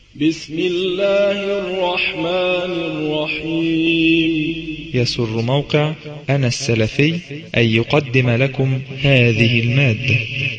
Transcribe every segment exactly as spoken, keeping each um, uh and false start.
بسم الله الرحمن الرحيم. يسر موقع أنا السلفي أن يقدم لكم هذه المادة.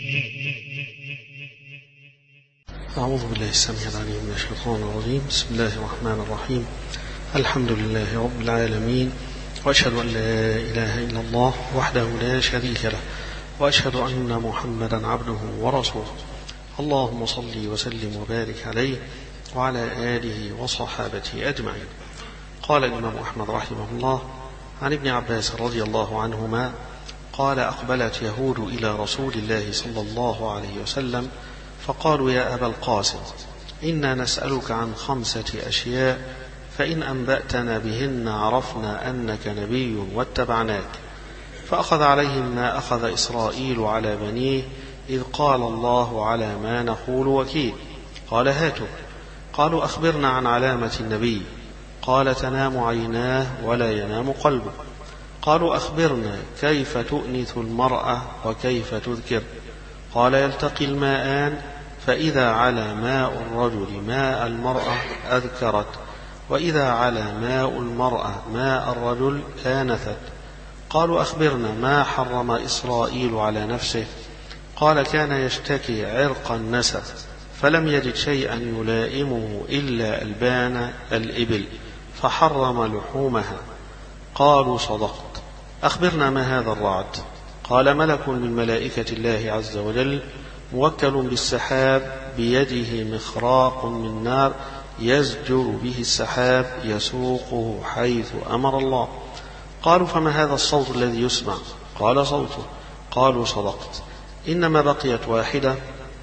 أعوذ بالله السميع العليم من الشيطان الرجيم. بسم الله الرحمن الرحيم. الحمد لله رب العالمين، وأشهد أن لا إله إلا الله وحده لا شريك له، وأشهد أن محمدا عبده ورسوله. اللهم صل وسلم وبارك عليه وعلى آله وصحابته أجمعين. قال الإمام أحمد رحمه الله عن ابن عباس رضي الله عنهما قال: أقبلت يهود إلى رسول الله صلى الله عليه وسلم فقالوا: يا أبا القاسم، إنا نسألك عن خمسة أشياء، فإن أنبأتنا بهن عرفنا أنك نبي واتبعناك. فأخذ عليهم ما أخذ إسرائيل على بنيه، إذ قال الله على ما نقول وكيل. قال: هاتوا. قالوا: أخبرنا عن علامة النبي. قال: تنام عيناه ولا ينام قلبه. قالوا: أخبرنا كيف تؤنث المرأة وكيف تذكر. قال: يلتقي الماءان، فإذا على ماء الرجل ماء المرأة أذكرت، وإذا على ماء المرأة ماء الرجل آنثت. قالوا: أخبرنا ما حرم إسرائيل على نفسه. قال: كان يشتكي عرق النسب، فلم يجد شيئا يلائمه إلا ألبان الإبل، فحرم لحومها. قالوا: صدقت. أخبرنا ما هذا الرعد. قال: ملك من ملائكة الله عز وجل، موكل بالسحاب، بيده مخراق من نار، يزجر به السحاب يسوقه حيث أمر الله. قالوا: فما هذا الصوت الذي يسمع؟ قال: صوته. قالوا: صدقت. إنما بقيت واحدة،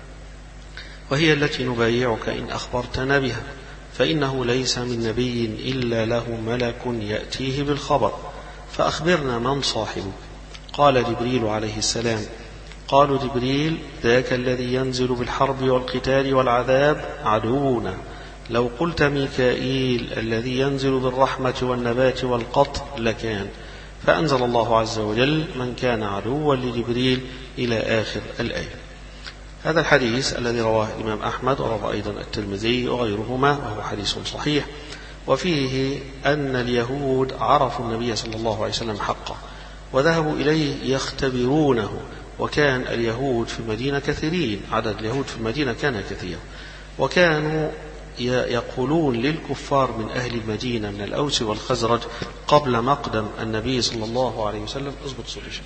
وهي التي نبايعك إن أخبرتنا بها، فإنه ليس من نبي إلا له ملك يأتيه بالخبر، فأخبرنا من صاحبه. قال: جبريل عليه السلام. قالوا: جبريل ذاك الذي ينزل بالحرب والقتال والعذاب عدونا. لو قلت ميكائيل الذي ينزل بالرحمة والنبات والقطر لكان. فأنزل الله عز وجل: من كان عدوا لجبريل إلى آخر الآية. هذا الحديث الذي رواه الإمام أحمد ورواه أيضا الترمذي وغيرهما، وهو حديث صحيح، وفيه أن اليهود عرفوا النبي صلى الله عليه وسلم حقا وذهبوا إليه يختبرونه. وكان اليهود في المدينة كثيرين، عدد اليهود في المدينة كان كثير، وكانوا يقولون للكفار من أهل المدينة من الأوس والخزرج قبل مقدم النبي صلى الله عليه وسلم اضبط صوتك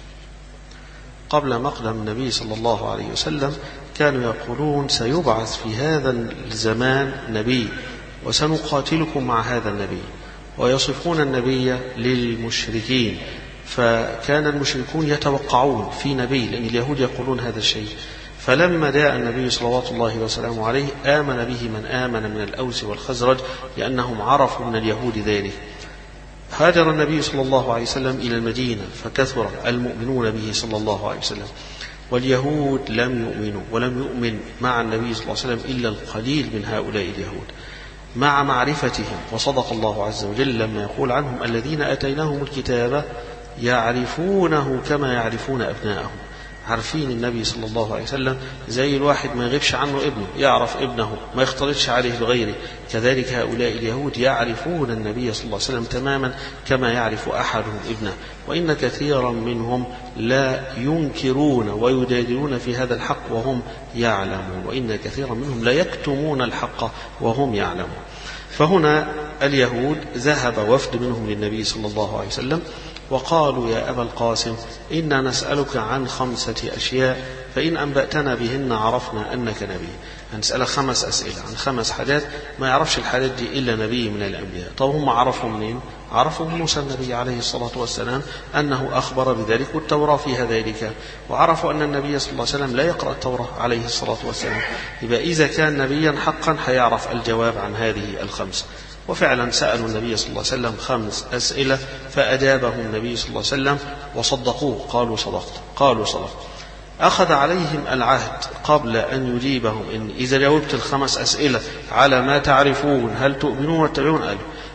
قبل مقدم النبي صلى الله عليه وسلم كانوا يقولون: سيبعث في هذا الزمان نبي وسنقاتلكم مع هذا النبي، ويصفون النبي للمشركين. فكان المشركون يتوقعون في نبي، لأن اليهود يقولون هذا الشيء. فلما جاء النبي صلوات الله وسلامه عليه آمن به من آمن من الأوس والخزرج، لأنهم عرفوا من اليهود ذلك. هاجر النبي صلى الله عليه وسلم إلى المدينة، فكثر المؤمنون به صلى الله عليه وسلم، واليهود لم يؤمنوا ولم يؤمن مع النبي صلى الله عليه وسلم إلا القليل من هؤلاء اليهود، مع معرفتهم. وصدق الله عز وجل لما يقول عنهم: الذين أتيناهم الكتاب يعرفونه كما يعرفون أبناءهم. عارفين النبي صلى الله عليه وسلم زي الواحد ما يغيبش عنه ابنه، يعرف ابنه ما يختلطش عليه بغيره. كذلك هؤلاء اليهود يعرفون النبي صلى الله عليه وسلم تماما كما يعرف أحدهم ابنه. وإن كثيرا منهم لا ينكرون ويجادلون في هذا الحق وهم يعلمون، وإن كثيرا منهم لا يكتمون الحق وهم يعلمون. فهنا اليهود ذهب وفد منهم للنبي صلى الله عليه وسلم وقالوا: يا أبا القاسم، إنا نسألك عن خمسة أشياء، فإن أنبأتنا بهن عرفنا أنك نبي. هنسألك خمس أسئلة عن خمس حاجات ما يعرفش الحاجات دي إلا نبي من الأنبياء. طب هم عرفوا منين؟ عرفوا موسى النبي عليه الصلاة والسلام أنه أخبر بذلك، والتوراة فيها ذلك، وعرفوا أن النبي صلى الله عليه وسلم لا يقرأ التوراة عليه الصلاة والسلام. يبقى إذا كان نبيا حقا هيعرف الجواب عن هذه الخمس. وفعلا سألوا النبي صلى الله عليه وسلم خمس أسئلة، فأجابهم النبي صلى الله عليه وسلم وصدقوه. قالوا: صدقت. قالوا: صدقت. أخذ عليهم العهد قبل أن يجيبهم: إن إذا جاوبت الخمس أسئلة على ما تعرفون هل تؤمنون وتتبعون؟ قالوا: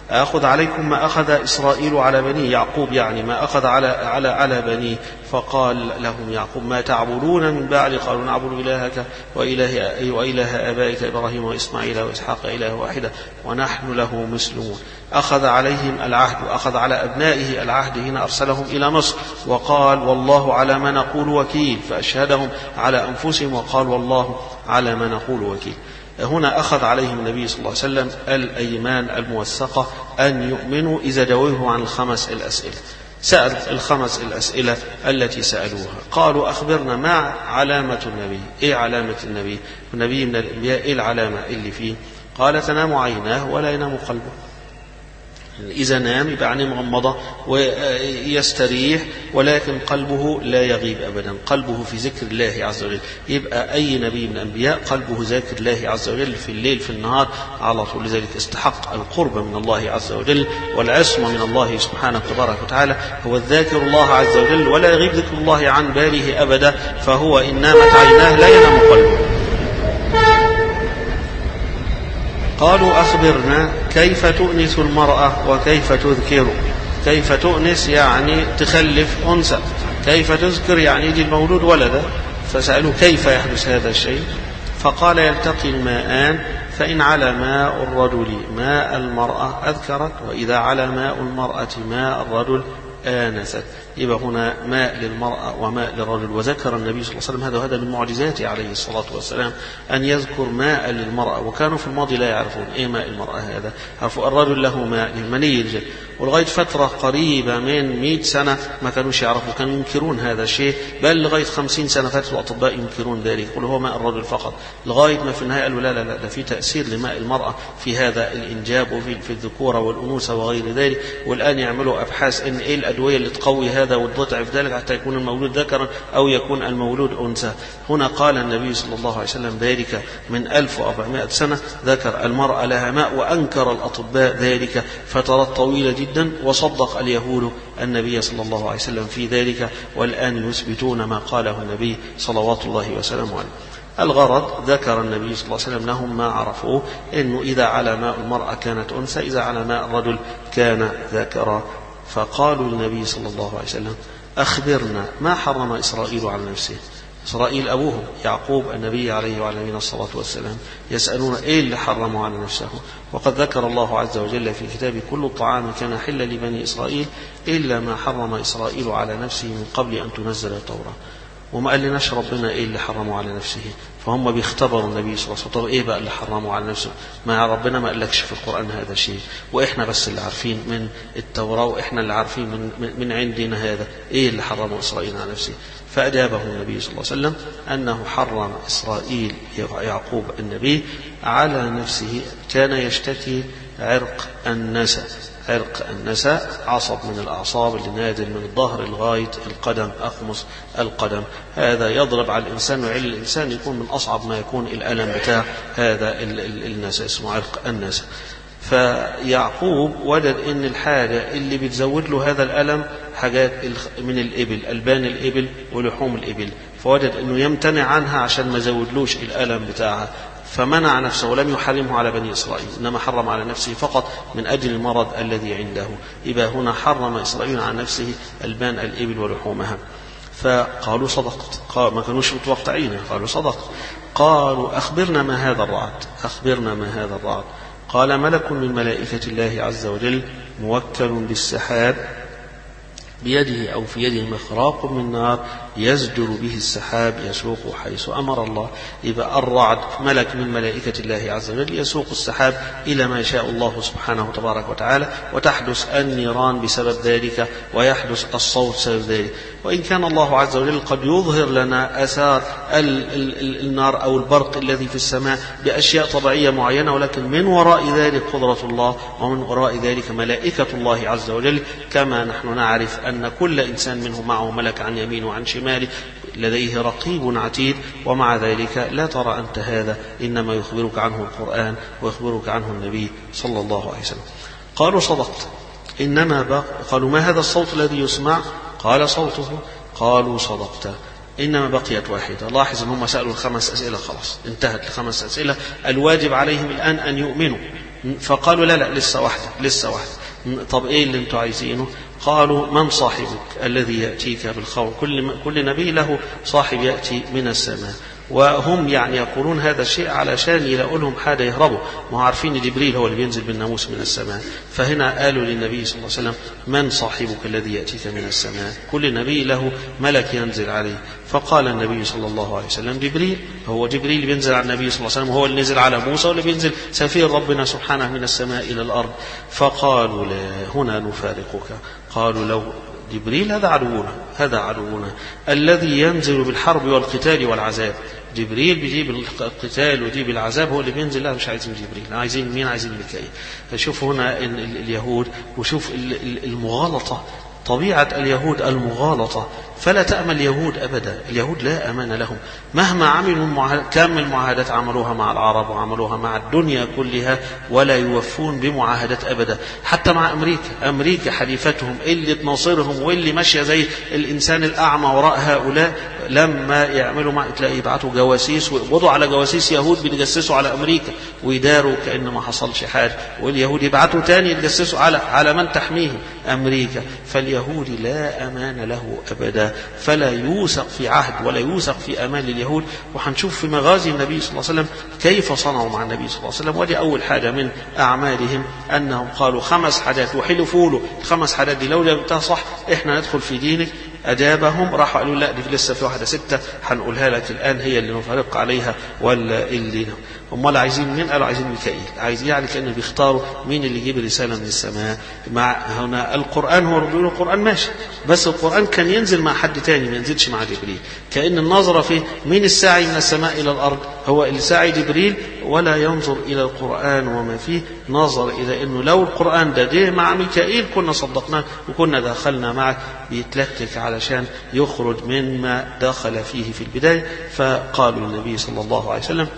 أخذ عليكم ما أخذ إسرائيل على بني يعقوب، يعني ما أخذ على على على بني. فقال لهم يعقوب ما تعبدون من بعد؟ قالوا نعبد إلهك وإله وإله آبائك إبراهيم وإسماعيل وإسحاق إله واحدة ونحن له مسلمون. أخذ عليهم العهد وأخذ على أبنائه العهد، هنا أرسلهم إلى مصر وقال والله على ما نقول وكيل، فأشهدهم على أنفسهم وقال والله على ما نقول وكيل. هنا أخذ عليهم النبي صلى الله عليه وسلم الأيمان الموثقة أن يؤمنوا إذا جاوبوا عن الخمس الأسئلة. سأل الخمس الأسئلة التي سألوها، قالوا أخبرنا ما علامة النبي، إيه علامة النبي؟ النبي من الأنبياء إيه العلامة اللي فيه؟ قال تنام عيناه ولا ينام قلبه. إذا نام يبقى عينيه مغمضة ويستريح، ولكن قلبه لا يغيب أبدا، قلبه في ذكر الله عز وجل. يبقى أي نبي من الأنبياء قلبه ذاكر الله عز وجل في الليل في النهار على طول، لذلك استحق القرب من الله عز وجل والعصمة من الله سبحانه تبارك وتعالى. هو الذاكر الله عز وجل ولا يغيب ذكر الله عن باله أبدا، فهو إن نامت عيناه لا ينام قلبه. قالوا أخبرنا كيف تؤنس المرأة وكيف تذكر. كيف تؤنس يعني تخلف أنثى، كيف تذكر يعني يجي المولود ولدا. فسألوا كيف يحدث هذا الشيء؟ فقال يلتقي الماءان، فإن على ماء الرجل ماء المرأة أذكرت، وإذا على ماء المرأة ماء الرجل آنست. يبقى هنا ماء للمرأة وماء للرجل. وذكر النبي صلى الله عليه وسلم هذا وهذا من معجزاته عليه الصلاة والسلام أن يذكر ماء للمرأة، وكانوا في الماضي لا يعرفون إيه ماء المرأة هذا. عرفوا الرجل له ماء للمني الجل، ولغاية فترة قريبة من مئة سنة ما كانوش يعرفوا، كانوا ينكرون هذا الشيء، بل لغاية خمسين سنة فاتوا الأطباء ينكرون ذلك، يقولوا هو ماء الرجل فقط، لغاية ما في النهاية قالوا لا لا لا ده في تأثير لماء المرأة في هذا الإنجاب وفي في الذكورة والأنوثة وغير ذلك. والآن يعملوا أبحاث إن إيه الأدوية اللي تقوي هذا وتضعف ذلك حتى يكون المولود ذكرا أو يكون المولود أنثى. هنا قال النبي صلى الله عليه وسلم ذلك من ألف وأربعمائة سنة، ذكر المرأة لها ماء، وأنكر الأطباء ذلك فترات طويلة جدا، وصدق اليهود النبي صلى الله عليه وسلم في ذلك، والآن يثبتون ما قاله النبي صلوات الله وسلامه عليه. الغرض ذكر النبي صلى الله عليه وسلم لهم ما عرفوه، إنه إذا على ماء المرأة كانت أنثى، إذا على ماء الرجل كان ذكرا. فقالوا للنبي صلى الله عليه وسلم أخبرنا ما حرم إسرائيل على نفسه. إسرائيل أبوهم يعقوب النبي عليه وعلى نبينا الصلاة والسلام، يسألون إيه اللي حرموا على نفسه. وقد ذكر الله عز وجل في كتابه كل الطعام كان حلا لبني إسرائيل إلا ما حرم إسرائيل على نفسه من قبل أن تنزل التوراة. وما قال لناش ربنا إيه اللي حرموا على نفسه، فهم بيختبروا النبي صلى الله عليه وسلم إيه بقى اللي حرموا على نفسه. ما ربنا ما قالكش في القرآن هذا الشيء، وإحنا بس اللي عارفين من التوراة، وإحنا اللي عارفين من, من عندنا هذا إيه اللي حرموا إسرائيل على نفسه. فأجابه النبي صلى الله عليه وسلم أنه حرم إسرائيل يعقوب النبي على نفسه، كان يشتكي عرق النسا. عرق النساء عصب من الأعصاب اللي نازل من الظهر لغاية القدم، أخمص القدم، هذا يضرب على الإنسان ويعل الإنسان، يكون من أصعب ما يكون الألم بتاع هذا النساء، اسمه عرق النساء. فيعقوب وجد ان الحاجة اللي بتزود له هذا الألم حاجات من الإبل، ألبان الإبل ولحوم الإبل، فوجد انه يمتنع عنها عشان ما زودلوش الألم بتاعها، فمنع نفسه ولم يحرمه على بني إسرائيل، إنما حرم على نفسه فقط من أجل المرض الذي عنده. يبقى هنا حرم إسرائيل على نفسه ألبان الإبل ولحومها. فقالوا صدقت، قال ما كانوش متوقعين، قالوا صدقت. قالوا أخبرنا ما هذا الرعد، أخبرنا ما هذا الرعد. قال ملك من ملائكة الله عز وجل موكل بالسحاب بيده أو في يده مخراق من نار يزجر به السحاب يسوق حيث أمر الله. يبقى الرعد ملك من ملائكة الله عز وجل يسوق السحاب إلى ما يشاء الله سبحانه تبارك وتعالى، وتحدث النيران بسبب ذلك ويحدث الصوت بسبب ذلك. وإن كان الله عز وجل قد يظهر لنا أثار النار أو البرق الذي في السماء بأشياء طبيعية معينة، ولكن من وراء ذلك قدرة الله، ومن وراء ذلك ملائكة الله عز وجل، كما نحن نعرف أن كل إنسان منهم معه ملك عن يمينه وعن شماله لديه رقيب عتيد، ومع ذلك لا ترى أنت هذا، إنما يخبرك عنه القرآن ويخبرك عنه النبي صلى الله عليه وسلم. قالوا صدقت. إنما بق... قالوا ما هذا الصوت الذي يسمع؟ قال صوته. قالوا صدقت. إنما بقيت واحدة. لاحظ أنهم سألوا الخمس أسئلة، خلاص انتهت الخمس أسئلة. الواجب عليهم الآن أن يؤمنوا، فقالوا لا لا لسه واحدة لسه واحدة. طب إيه اللي أنتوا عايزينه؟ قالوا من صاحبك الذي يأتيك بالخبر؟ كل, كل نبي له صاحب يأتي من السماء، وهم يعني يقولون هذا الشيء علشان يلاقوا لهم حاجة يهربوا، ما عارفين جبريل هو اللي بينزل بالناموس من السماء. فهنا قالوا للنبي صلى الله عليه وسلم من صاحبك الذي يأتيك من السماء؟ كل نبي له ملك ينزل عليه. فقال النبي صلى الله عليه وسلم جبريل. هو جبريل بينزل على النبي صلى الله عليه وسلم، هو اللي نزل على موسى واللي بينزل سفير ربنا سبحانه من السماء إلى الأرض. فقالوا لا هنا نفارقك. قالوا لو جبريل هذا عدونا هذا عدونا الذي ينزل بالحرب والقتال والعذاب. جبريل بيجيب القتال ويجيب العذاب، هو اللي بينزل. لا مش عايزين جبريل، عايزين مين؟ عايزين ميكائيل. فشوفوا هنا اليهود، وشوف المغالطة، طبيعة اليهود المغالطة، فلا تأمل اليهود أبدا. اليهود لا أمان لهم مهما عملوا كم المعاهدات عملوها مع العرب وعملوها مع الدنيا كلها، ولا يوفون بمعاهدات أبدا. حتى مع أمريكا، أمريكا حليفتهم اللي تناصرهم واللي ماشية زي الإنسان الأعمى وراء هؤلاء، لما يعملوا مع تلاقي يبعتوا جواسيس ويقبضوا على جواسيس يهود بيتجسسوا على أمريكا ويداروا كأن ما حصلش حاجة، واليهود يبعتوا تاني يتجسسوا على على من تحميهم أمريكا. فاليهود لا أمان له أبدا، فلا يوثق في عهد ولا يوثق في أمان لليهود. وحنشوف في مغازي النبي صلى الله عليه وسلم كيف صنعوا مع النبي صلى الله عليه وسلم. ودي أول حاجة من أعمالهم أنهم قالوا خمس حاجات وحلفوا له الخمس حاجات دي لو جبتها صح إحنا ندخل في دينك. أجابهم، راحوا قالوا لا دي لسه في واحدة ستة هنقولها لك الآن هي اللي نفرق عليها ولا اللي هم لا عايزين مين؟ قالوا عايزين ميكائيل. عايزين يعني كأنه بيختاروا مين اللي يجيب رسالة من السماء. مع هنا القرآن هو بيقولوا القرآن ماشي، بس القرآن كان ينزل مع حد تاني ما ينزلش مع جبريل. كأن النظرة في مين الساعي من السماء إلى الأرض؟ هو الساعي جبريل، ولا ينظر إلى القرآن وما فيه، نظر إلى أنه لو القرآن ده ده مع ميكائيل كنا صدقناه وكنا دخلنا معك. بيتلكك علشان يخرج مما دخل فيه في البداية. فقالوا النبي صلى الله عليه وسلم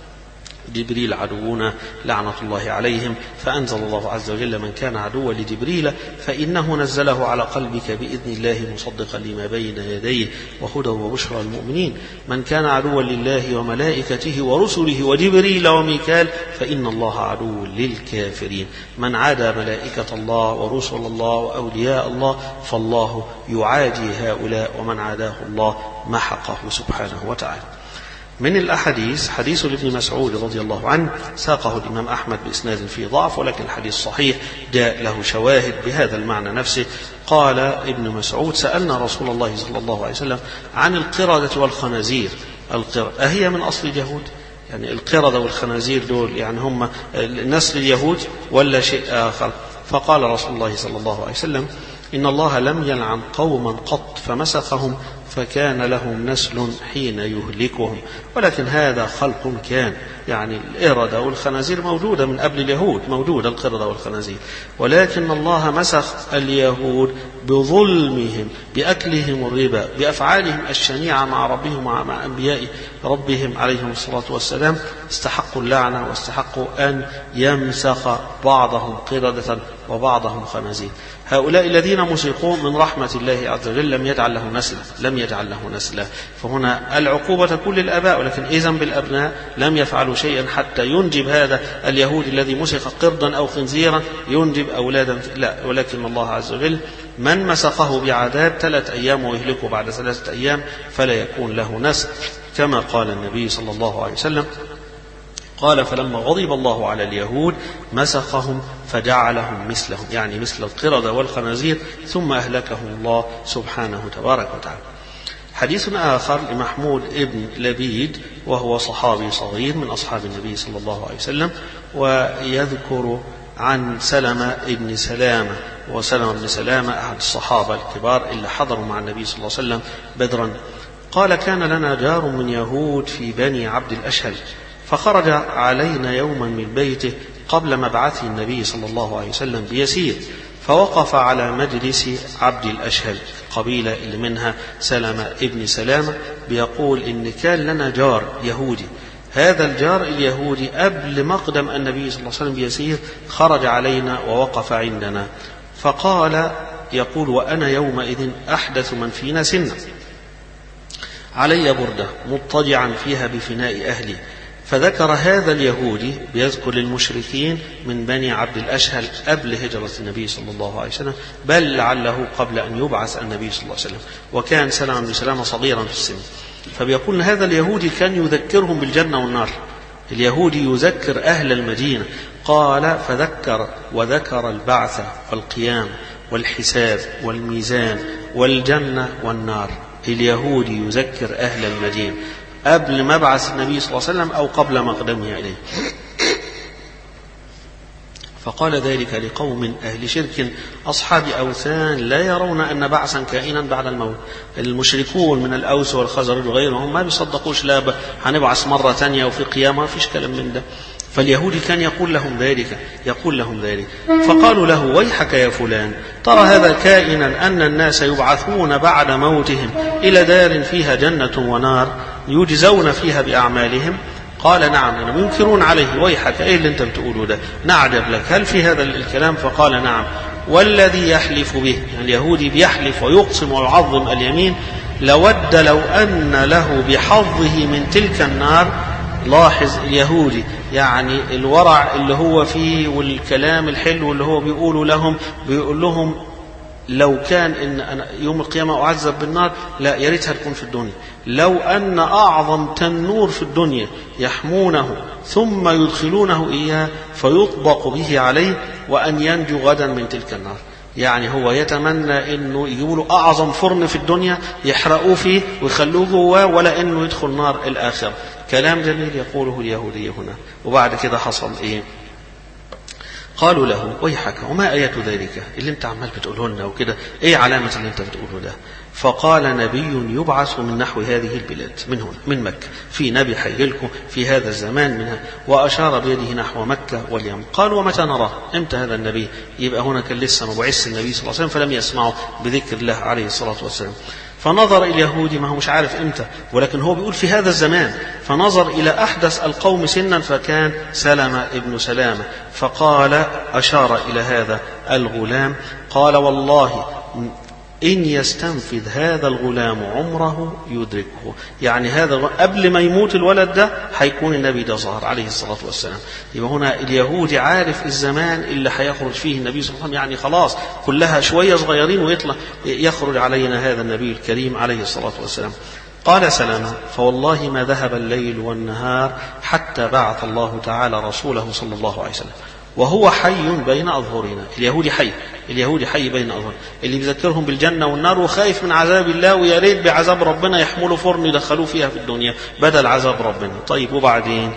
جبريل عدونا لعنة الله عليهم. فأنزل الله عز وجل من كان عدوا لجبريل فإنه نزله على قلبك بإذن الله مصدقا لما بين يديه وهدى وبشرى المؤمنين. من كان عدوا لله وملائكته ورسله وجبريل وميكال فإن الله عدو للكافرين. من عادى ملائكة الله ورسل الله وأولياء الله فالله يعادي هؤلاء، ومن عاداه الله محقه سبحانه وتعالى. من الأحاديث حديث لابن مسعود رضي الله عنه، ساقه الإمام أحمد بإسناد فيه ضعف، ولكن الحديث صحيح جاء له شواهد بهذا المعنى نفسه. قال ابن مسعود سألنا رسول الله صلى الله عليه وسلم عن القردة والخنازير. القردة أهي من أصل اليهود؟ يعني القردة والخنازير دول يعني هم نسل اليهود ولا شيء آخر؟ فقال رسول الله صلى الله عليه وسلم إن الله لم يلعن قوما قط فمسخهم فكان لهم نسل حين يهلكهم، ولكن هذا خلق كان. يعني القردة والخنازير موجودة من قبل اليهود، موجودة القردة والخنازير، ولكن الله مسخ اليهود بظلمهم بأكلهم الربا بأفعالهم الشنيعة مع ربهم ومع أنبياء ربهم عليهم الصلاة والسلام. استحقوا اللعنة واستحقوا أن يمسخ بعضهم قردة وبعضهم خنازير. هؤلاء الذين مسخوا من رحمة الله عز وجل لم يجعل له نسلا، لم يجعل له نسلا. فهنا العقوبة تكون للآباء، ولكن إذن بالأبناء لم يفعلوا شيئا حتى ينجب هذا اليهود الذي مسخ قردا أو خنزيرا ينجب أولادا، لا، ولكن الله عز وجل من مسخه بعذاب ثلاث أيام ويهلكه بعد ثلاثة أيام فلا يكون له نسل، كما قال النبي صلى الله عليه وسلم قال فلما غضب الله على اليهود مسخهم فجعلهم مثلهم، يعني مثل القردة والخنازير، ثم أهلكهم الله سبحانه تبارك وتعالى. حديث آخر لمحمود ابن لبيد وهو صحابي صغير من أصحاب النبي صلى الله عليه وسلم، ويذكر عن سلمة ابن سلامة. وسلمة ابن سلامة أحد الصحابة الكبار اللي حضروا مع النبي صلى الله عليه وسلم بدرا. قال كان لنا جار من يهود في بني عبد الأشهل، فخرج علينا يوما من بيته قبل مبعث النبي صلى الله عليه وسلم بيسير، فوقف على مجلس عبد الأشهل، قبيلة اللي منها سلمة ابن سلامة. بيقول إن كان لنا جار يهودي، هذا الجار اليهودي قبل مقدم النبي صلى الله عليه وسلم بيسير خرج علينا ووقف عندنا، فقال يقول وأنا يومئذ أحدث من فينا سنا، علي بردة مضطجعا فيها بفناء أهلي، فذكر هذا اليهودي بيذكر للمشركين من بني عبد الأشهل قبل هجرة النبي صلى الله عليه وسلم، بل لعله قبل أن يبعث النبي صلى الله عليه وسلم، وكان سلمة بن سلامة صغيرا في السن. فبيقول هذا اليهودي كان يذكرهم بالجنة والنار، اليهودي يذكر أهل المدينة. قال فذكر وذكر البعث والقيام والحساب والميزان والجنة والنار. اليهودي يذكر أهل المدينة قبل مبعث النبي صلى الله عليه وسلم أو قبل مقدمه إليه. فقال ذلك لقوم أهل شرك أصحاب أوثان لا يرون أن بعثا كائنا بعد الموت. المشركون من الأوس والخزرج وغيرهم ما بيصدقوش لا هنبعث مرة تانية وفي قيامة، ما فيش كلام من ده. فاليهودي كان يقول لهم ذلك يقول لهم ذلك فقالوا له ويحك يا فلان، ترى هذا كائنا أن الناس يبعثون بعد موتهم إلى دار فيها جنة ونار يجزون فيها بأعمالهم؟ قال نعم. أنا ينكرون عليه ويحك إيه اللي أنت بتقوله ده، نعجب لك، هل في هذا الكلام؟ فقال نعم. والذي يحلف به، يعني اليهودي بيحلف ويقسم ويعظم اليمين، لود لو أن له بحظه من تلك النار. لاحظ اليهودي يعني الورع اللي هو فيه والكلام الحلو اللي هو بيقوله لهم، بيقول لهم لو كان إن أنا يوم القيامة أعذب بالنار لا يا ريتها تكون في الدنيا، لو أن أعظم تنور في الدنيا يحمونه ثم يدخلونه إياه فيطبق به عليه وأن ينجو غدا من تلك النار. يعني هو يتمنى انه يجيبوا له اعظم فرن في الدنيا يحرقوه فيه ويخلوه جواه ولا انه يدخل نار الاخره. كلام جميل يقوله اليهودي هنا. وبعد كده حصل ايه؟ قالوا له ويحك وما آية ذلك اللي انت عمال بتقوله لنا وكده، ايه علامة اللي انت بتقوله ده؟ فقال نبي يبعث من نحو هذه البلاد، من هنا من مكة، في نبي حيجيلكم في هذا الزمان منها، وأشار بيده نحو مكة واليمن. قال ومتى نراه؟ امتى هذا النبي؟ يبقى هنا كان لسه مبعث النبي صلى الله عليه وسلم فلم يسمعوا بذكر الله عليه الصلاة والسلام. فنظر اليهودي، ما هو مش عارف امتى ولكن هو بيقول في هذا الزمان، فنظر إلى أحدث القوم سنا فكان سلمة ابن سلامة، فقال أشار إلى هذا الغلام قال والله إن يستنفذ هذا الغلام عمره يدركه. يعني هذا قبل ما يموت الولد ده هيكون النبي ده ظهر عليه الصلاة والسلام. يبقى هنا اليهودي عارف الزمان اللي هيخرج فيه النبي صلى الله عليه وسلم، يعني خلاص كلها شوية صغيرين ويطلع يخرج علينا هذا النبي الكريم عليه الصلاة والسلام. قال سلامة فوالله ما ذهب الليل والنهار حتى بعث الله تعالى رسوله صلى الله عليه وسلم وهو حي بين أظهرنا. اليهودي حي، اليهودي حي بين أظهرنا، اللي بيذكرهم بالجنة والنار وخايف من عذاب الله ويا ريت بعذاب ربنا يحملوا فرن يدخلوه فيها في الدنيا بدل عذاب ربنا. طيب وبعدين؟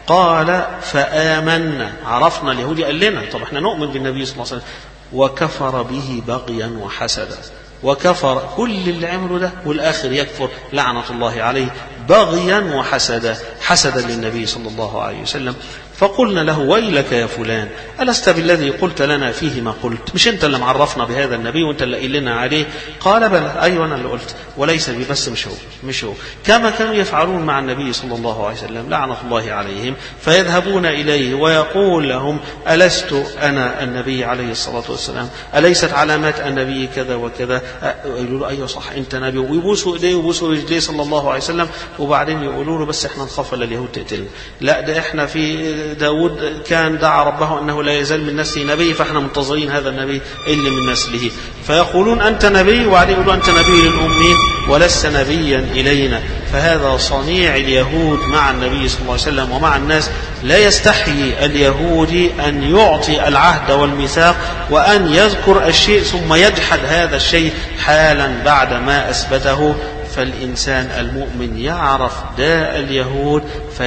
قال فآمنا، عرفنا اليهودي قال لنا طب احنا نؤمن بالنبي صلى الله عليه وسلم، وكفر به بغيا وحسدا. وكفر كل اللي عمله ده والآخر يكفر لعنة الله عليه بغيا وحسدا، حسدا للنبي صلى الله عليه وسلم. فقلنا له ويلك يا فلان ألست بالذي قلت لنا فيه ما قلت؟ مش أنت اللي معرفنا بهذا النبي وأنت اللي قايل لنا عليه؟ قال بلى أيوة أنا اللي قلت وليس بي، بس مش هو مش هو كما كانوا يفعلون مع النبي صلى الله عليه وسلم لعنة الله عليهم، فيذهبون إليه ويقول لهم ألست أنا النبي عليه الصلاة والسلام؟ أليست علامات النبي كذا وكذا؟ يقولوا له أيوة صح أنت نبي، ويبوسوا إيديه ويبوسوا رجليه صلى الله عليه وسلم، وبعدين يقولوا له بس احنا نخاف اليهود تقتلنا، لا ده احنا في داود كان دعا ربه أنه لا يزال من نسله نبي فاحنا منتظرين هذا النبي اللي من نسله. فيقولون أنت نبي وبعدين يقولوا أنت نبي للأمين ولست نبيا إلينا. فهذا صنيع اليهود مع النبي صلى الله عليه وسلم ومع الناس. لا يستحيي اليهودي أن يعطي العهد والميثاق وأن يذكر الشيء ثم يجحد هذا الشيء حالا بعد ما أثبته. فالإنسان المؤمن يعرف داء اليهود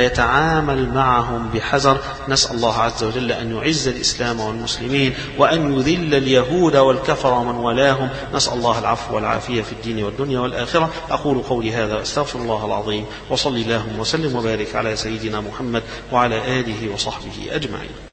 فيتعامل معهم بحذر. نسأل الله عز وجل أن يعز الإسلام والمسلمين وأن يذل اليهود والكفر ومن ولاهم. نسأل الله العفو والعافية في الدين والدنيا والآخرة. أقول قولي هذا وأستغفر الله العظيم، وصلي اللهم وسلم وبارك على سيدنا محمد وعلى آله وصحبه أجمعين.